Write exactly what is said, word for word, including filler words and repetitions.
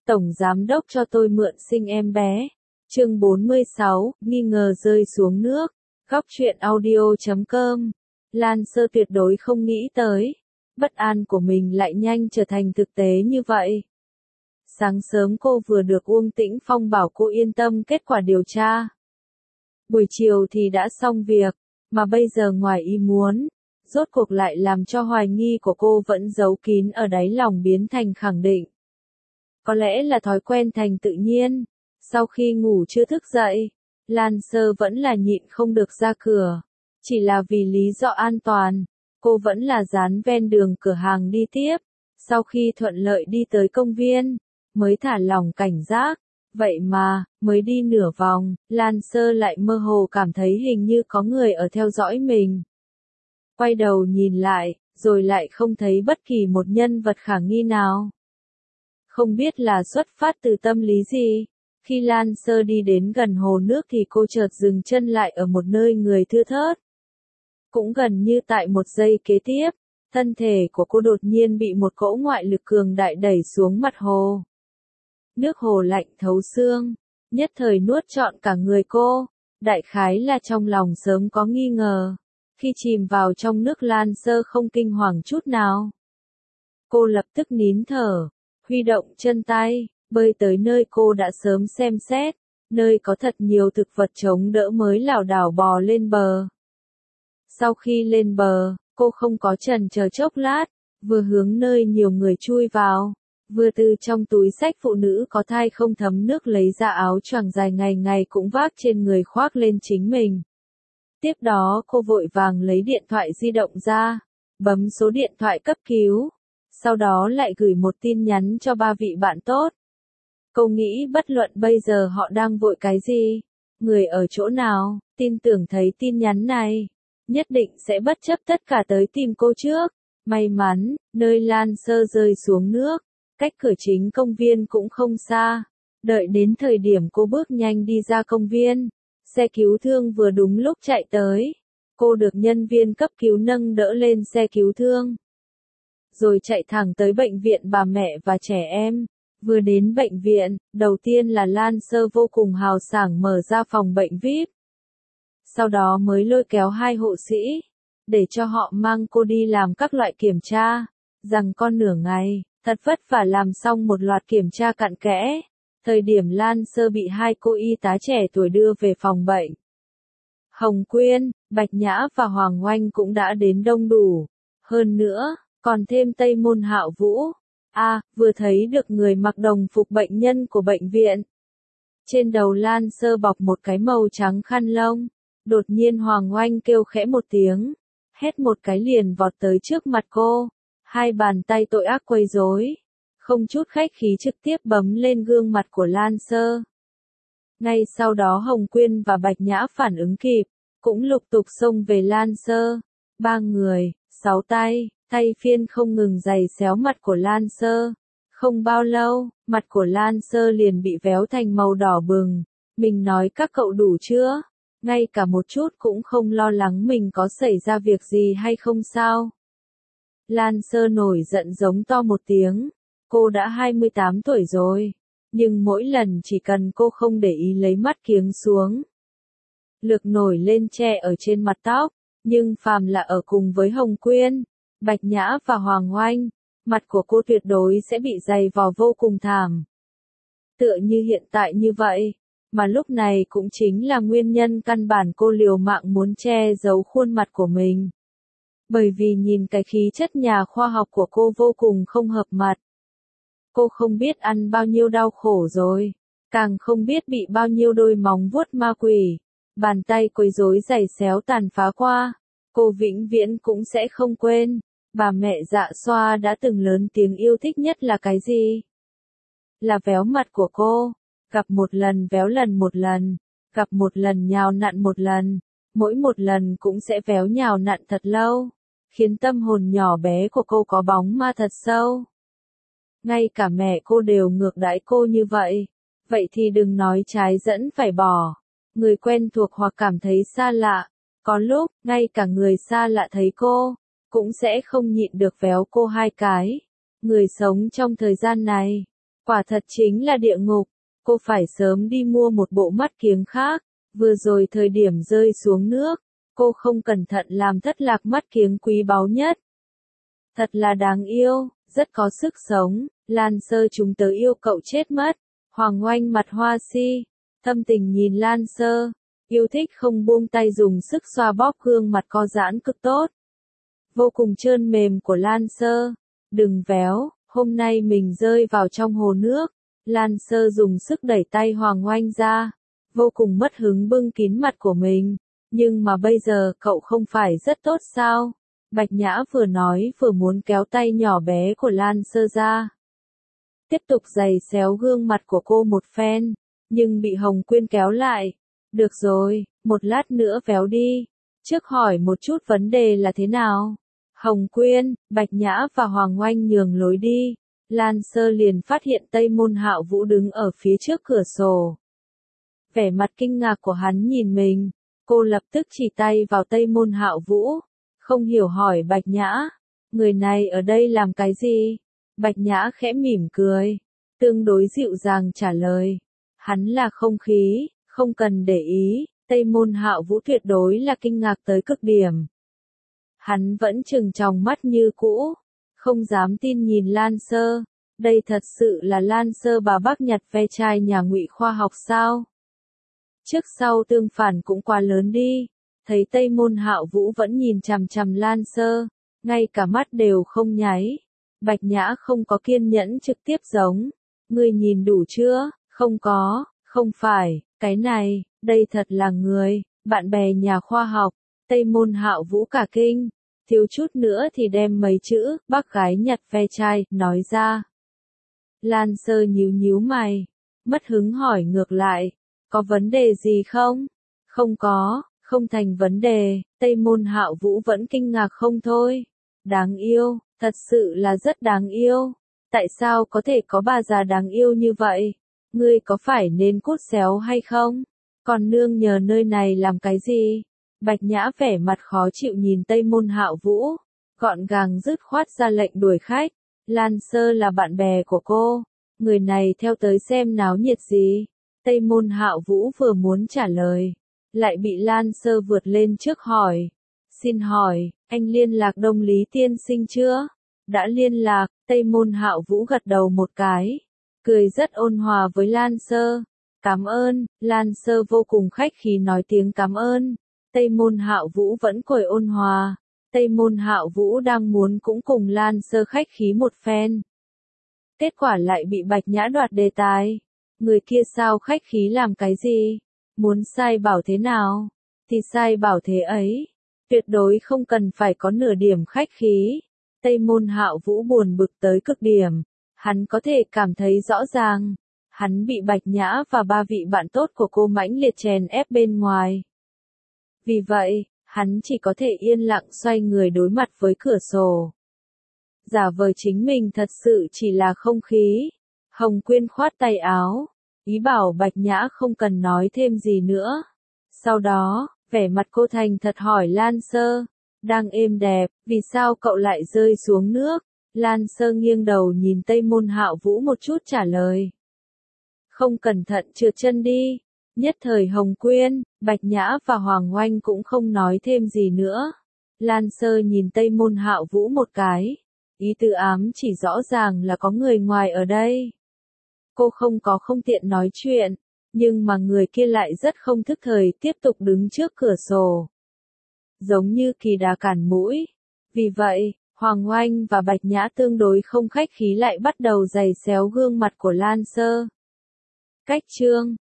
Tổng giám đốc cho tôi mượn sinh em bé. Chương bốn mươi sáu, nghi ngờ rơi xuống nước. Góc truyện audio chấm com. Lan Sơ tuyệt đối không nghĩ tới, bất an của mình lại nhanh trở thành thực tế như vậy. Sáng sớm cô vừa được Uông Tĩnh Phong bảo cô yên tâm kết quả điều tra. Buổi chiều thì đã xong việc, mà bây giờ ngoài ý muốn, rốt cuộc lại làm cho hoài nghi của cô vẫn giấu kín ở đáy lòng biến thành khẳng định. Có lẽ là thói quen thành tự nhiên, sau khi ngủ chưa thức dậy, Lan Sơ vẫn là nhịn không được ra cửa. Chỉ là vì lý do an toàn, cô vẫn là dán ven đường cửa hàng đi tiếp. Sau khi thuận lợi đi tới công viên, mới thả lỏng cảnh giác. Vậy mà, mới đi nửa vòng, Lan Sơ lại mơ hồ cảm thấy hình như có người ở theo dõi mình. Quay đầu nhìn lại, rồi lại không thấy bất kỳ một nhân vật khả nghi nào. Không biết là xuất phát từ tâm lý gì. Khi Lan Sơ đi đến gần hồ nước thì cô chợt dừng chân lại ở một nơi người thưa thớt. Cũng gần như tại một giây kế tiếp, thân thể của cô đột nhiên bị một cỗ ngoại lực cường đại đẩy xuống mặt hồ. Nước hồ lạnh thấu xương, nhất thời nuốt trọn cả người cô, đại khái là trong lòng sớm có nghi ngờ. Khi chìm vào trong nước Lan Sơ không kinh hoàng chút nào. Cô lập tức nín thở, huy động chân tay, bơi tới nơi cô đã sớm xem xét, nơi có thật nhiều thực vật chống đỡ mới lảo đảo bò lên bờ. Sau khi lên bờ, cô không có chần chờ chốc lát, vừa hướng nơi nhiều người chui vào, vừa từ trong túi xách phụ nữ có thai không thấm nước lấy ra áo choàng dài ngày ngày cũng vác trên người khoác lên chính mình. Tiếp đó cô vội vàng lấy điện thoại di động ra, bấm số điện thoại cấp cứu, sau đó lại gửi một tin nhắn cho ba vị bạn tốt. Cô nghĩ bất luận bây giờ họ đang vội cái gì, người ở chỗ nào, tin tưởng thấy tin nhắn này, nhất định sẽ bất chấp tất cả tới tìm cô trước. May mắn, nơi Lan Sơ rơi xuống nước, cách cửa chính công viên cũng không xa. Đợi đến thời điểm cô bước nhanh đi ra công viên, xe cứu thương vừa đúng lúc chạy tới. Cô được nhân viên cấp cứu nâng đỡ lên xe cứu thương, rồi chạy thẳng tới bệnh viện bà mẹ và trẻ em. Vừa đến bệnh viện, đầu tiên là Lan Sơ vô cùng hào sảng mở ra phòng bệnh vi ai pi. Sau đó mới lôi kéo hai hộ sĩ, để cho họ mang cô đi làm các loại kiểm tra. Rằng con nửa ngày, thật vất vả làm xong một loạt kiểm tra cặn kẽ. Thời điểm Lan Sơ bị hai cô y tá trẻ tuổi đưa về phòng bệnh. Hồng Quyên, Bạch Nhã và Hoàng Oanh cũng đã đến đông đủ. Hơn nữa, còn thêm Tây Môn Hạo Vũ. À, vừa thấy được người mặc đồng phục bệnh nhân của bệnh viện. Trên đầu Lan Sơ bọc một cái màu trắng khăn lông. Đột nhiên Hoàng Oanh kêu khẽ một tiếng, hét một cái liền vọt tới trước mặt cô. Hai bàn tay tội ác quấy rối, không chút khách khí trực tiếp bấm lên gương mặt của Lan Sơ. Ngay sau đó Hồng Quyên và Bạch Nhã phản ứng kịp, cũng lục tục xông về Lan Sơ. Ba người, sáu tay, tay phiên không ngừng giày xéo mặt của Lan Sơ. Không bao lâu, mặt của Lan Sơ liền bị véo thành màu đỏ bừng. Mình nói các cậu đủ chưa? Ngay cả một chút cũng không lo lắng mình có xảy ra việc gì hay không sao? Lan Sơ nổi giận giống to một tiếng. Cô đã hai mươi tám tuổi rồi, nhưng mỗi lần chỉ cần cô không để ý lấy mắt kiếng xuống, lực nổi lên che ở trên mặt tóc. Nhưng phàm là ở cùng với Hồng Quyên, Bạch Nhã và Hoàng Oanh, mặt của cô tuyệt đối sẽ bị dày vò vô cùng thảm. Tựa như hiện tại như vậy, mà lúc này cũng chính là nguyên nhân căn bản cô liều mạng muốn che giấu khuôn mặt của mình. Bởi vì nhìn cái khí chất nhà khoa học của cô vô cùng không hợp mặt. Cô không biết ăn bao nhiêu đau khổ rồi, càng không biết bị bao nhiêu đôi móng vuốt ma quỷ, bàn tay quấy rối giày xéo tàn phá qua. Cô vĩnh viễn cũng sẽ không quên, bà mẹ Dạ Xoa đã từng lớn tiếng yêu thích nhất là cái gì? Là véo mặt của cô, gặp một lần véo lần một lần, gặp một lần nhào nặn một lần, mỗi một lần cũng sẽ véo nhào nặn thật lâu, khiến tâm hồn nhỏ bé của cô có bóng ma thật sâu. Ngay cả mẹ cô đều ngược đãi cô như vậy, vậy thì đừng nói trái dẫn phải bỏ, người quen thuộc hoặc cảm thấy xa lạ, có lúc, ngay cả người xa lạ thấy cô, cũng sẽ không nhịn được véo cô hai cái. Người sống trong thời gian này, Quả thật chính là địa ngục, cô phải sớm đi mua một bộ mắt kiếng khác, vừa rồi thời điểm rơi xuống nước, cô không cẩn thận làm thất lạc mắt kiếng quý báu nhất. Thật là đáng yêu, rất có sức sống, Lan Sơ chúng tớ yêu cậu chết mất. Hoàng Oanh mặt hoa si, thâm tình nhìn Lan Sơ, yêu thích không buông tay dùng sức xoa bóp gương mặt co giãn cực tốt. Vô cùng trơn mềm của Lan Sơ, đừng véo, hôm nay mình rơi vào trong hồ nước. Lan Sơ dùng sức đẩy tay Hoàng Oanh ra, vô cùng mất hứng bưng kín mặt của mình. Nhưng mà bây giờ cậu không phải rất tốt sao? Bạch Nhã vừa nói vừa muốn kéo tay nhỏ bé của Lan Sơ ra. Tiếp tục giày xéo gương mặt của cô một phen, nhưng bị Hồng Quyên kéo lại. Được rồi, một lát nữa véo đi. Trước hỏi một chút vấn đề là thế nào? Hồng Quyên, Bạch Nhã và Hoàng Oanh nhường lối đi. Lan Sơ liền phát hiện Tây Môn Hạo Vũ đứng ở phía trước cửa sổ. Vẻ mặt kinh ngạc của hắn nhìn mình, cô lập tức chỉ tay vào Tây Môn Hạo Vũ, không hiểu hỏi Bạch Nhã, người này ở đây làm cái gì? Bạch Nhã khẽ mỉm cười, tương đối dịu dàng trả lời, hắn là không khí, không cần để ý. Tây Môn Hạo Vũ tuyệt đối là kinh ngạc tới cực điểm. Hắn vẫn trừng tròng mắt như cũ, không dám tin nhìn Lan Sơ, đây thật sự là Lan Sơ bà bác nhặt ve chai nhà Ngụy khoa học sao? Trước sau tương phản cũng quá lớn đi. Thấy Tây Môn Hạo Vũ vẫn nhìn chằm chằm Lan Sơ, ngay cả mắt đều không nháy. Bạch Nhã không có kiên nhẫn trực tiếp giống, ngươi nhìn đủ chưa? Không có, không phải, cái này, đây thật là người, bạn bè nhà khoa học. Tây Môn Hạo Vũ cả kinh, thiếu chút nữa thì đem mấy chữ bác gái nhặt ve chai nói ra. Lan Sơ nhíu nhíu mày, mất hứng hỏi ngược lại, có vấn đề gì không? Không có, không thành vấn đề. Tây Môn Hạo Vũ vẫn kinh ngạc không thôi. Đáng yêu, thật sự là rất đáng yêu. Tại sao có thể có bà già đáng yêu như vậy? Ngươi có phải nên cút xéo hay không? Còn nương nhờ nơi này làm cái gì? Bạch Nhã vẻ mặt khó chịu nhìn Tây Môn Hạo Vũ, gọn gàng dứt khoát ra lệnh đuổi khách. Lan Sơ là bạn bè của cô, người này theo tới xem náo nhiệt gì? Tây Môn Hạo Vũ vừa muốn trả lời, lại bị Lan Sơ vượt lên trước hỏi. Xin hỏi, anh liên lạc Đông Lý tiên sinh chưa? Đã liên lạc. Tây Môn Hạo Vũ gật đầu một cái, cười rất ôn hòa với Lan Sơ. Cảm ơn. Lan Sơ vô cùng khách khí nói tiếng cảm ơn. Tây Môn Hạo Vũ vẫn cười ôn hòa. Tây Môn Hạo Vũ đang muốn cũng cùng Lan Sơ khách khí một phen. Kết quả lại bị Bạch Nhã đoạt đề tài. Người kia sao khách khí làm cái gì? Muốn sai bảo thế nào? Thì sai bảo thế ấy. Tuyệt đối không cần phải có nửa điểm khách khí. Tây Môn Hạo Vũ buồn bực tới cực điểm. Hắn có thể cảm thấy rõ ràng. Hắn bị Bạch Nhã và ba vị bạn tốt của cô mãnh liệt chèn ép bên ngoài. Vì vậy, hắn chỉ có thể yên lặng xoay người đối mặt với cửa sổ. Giả vờ chính mình thật sự chỉ là không khí. Hồng Quyên khoát tay áo, ý bảo Bạch Nhã không cần nói thêm gì nữa. Sau đó, vẻ mặt cô thành thật hỏi Lan Sơ, đang êm đẹp, vì sao cậu lại rơi xuống nước? Lan Sơ nghiêng đầu nhìn Tây Môn Hạo Vũ một chút trả lời. Không cẩn thận trượt chân đi. Nhất thời Hồng Quyên, Bạch Nhã và Hoàng Oanh cũng không nói thêm gì nữa. Lan Sơ nhìn Tây Môn Hạo Vũ một cái. Ý tứ ám chỉ rõ ràng là có người ngoài ở đây. Cô không có không tiện nói chuyện, nhưng mà người kia lại rất không thức thời tiếp tục đứng trước cửa sổ. Giống như kỳ đà cản mũi. Vì vậy, Hoàng Oanh và Bạch Nhã tương đối không khách khí lại bắt đầu giày xéo gương mặt của Lan Sơ. Cách chương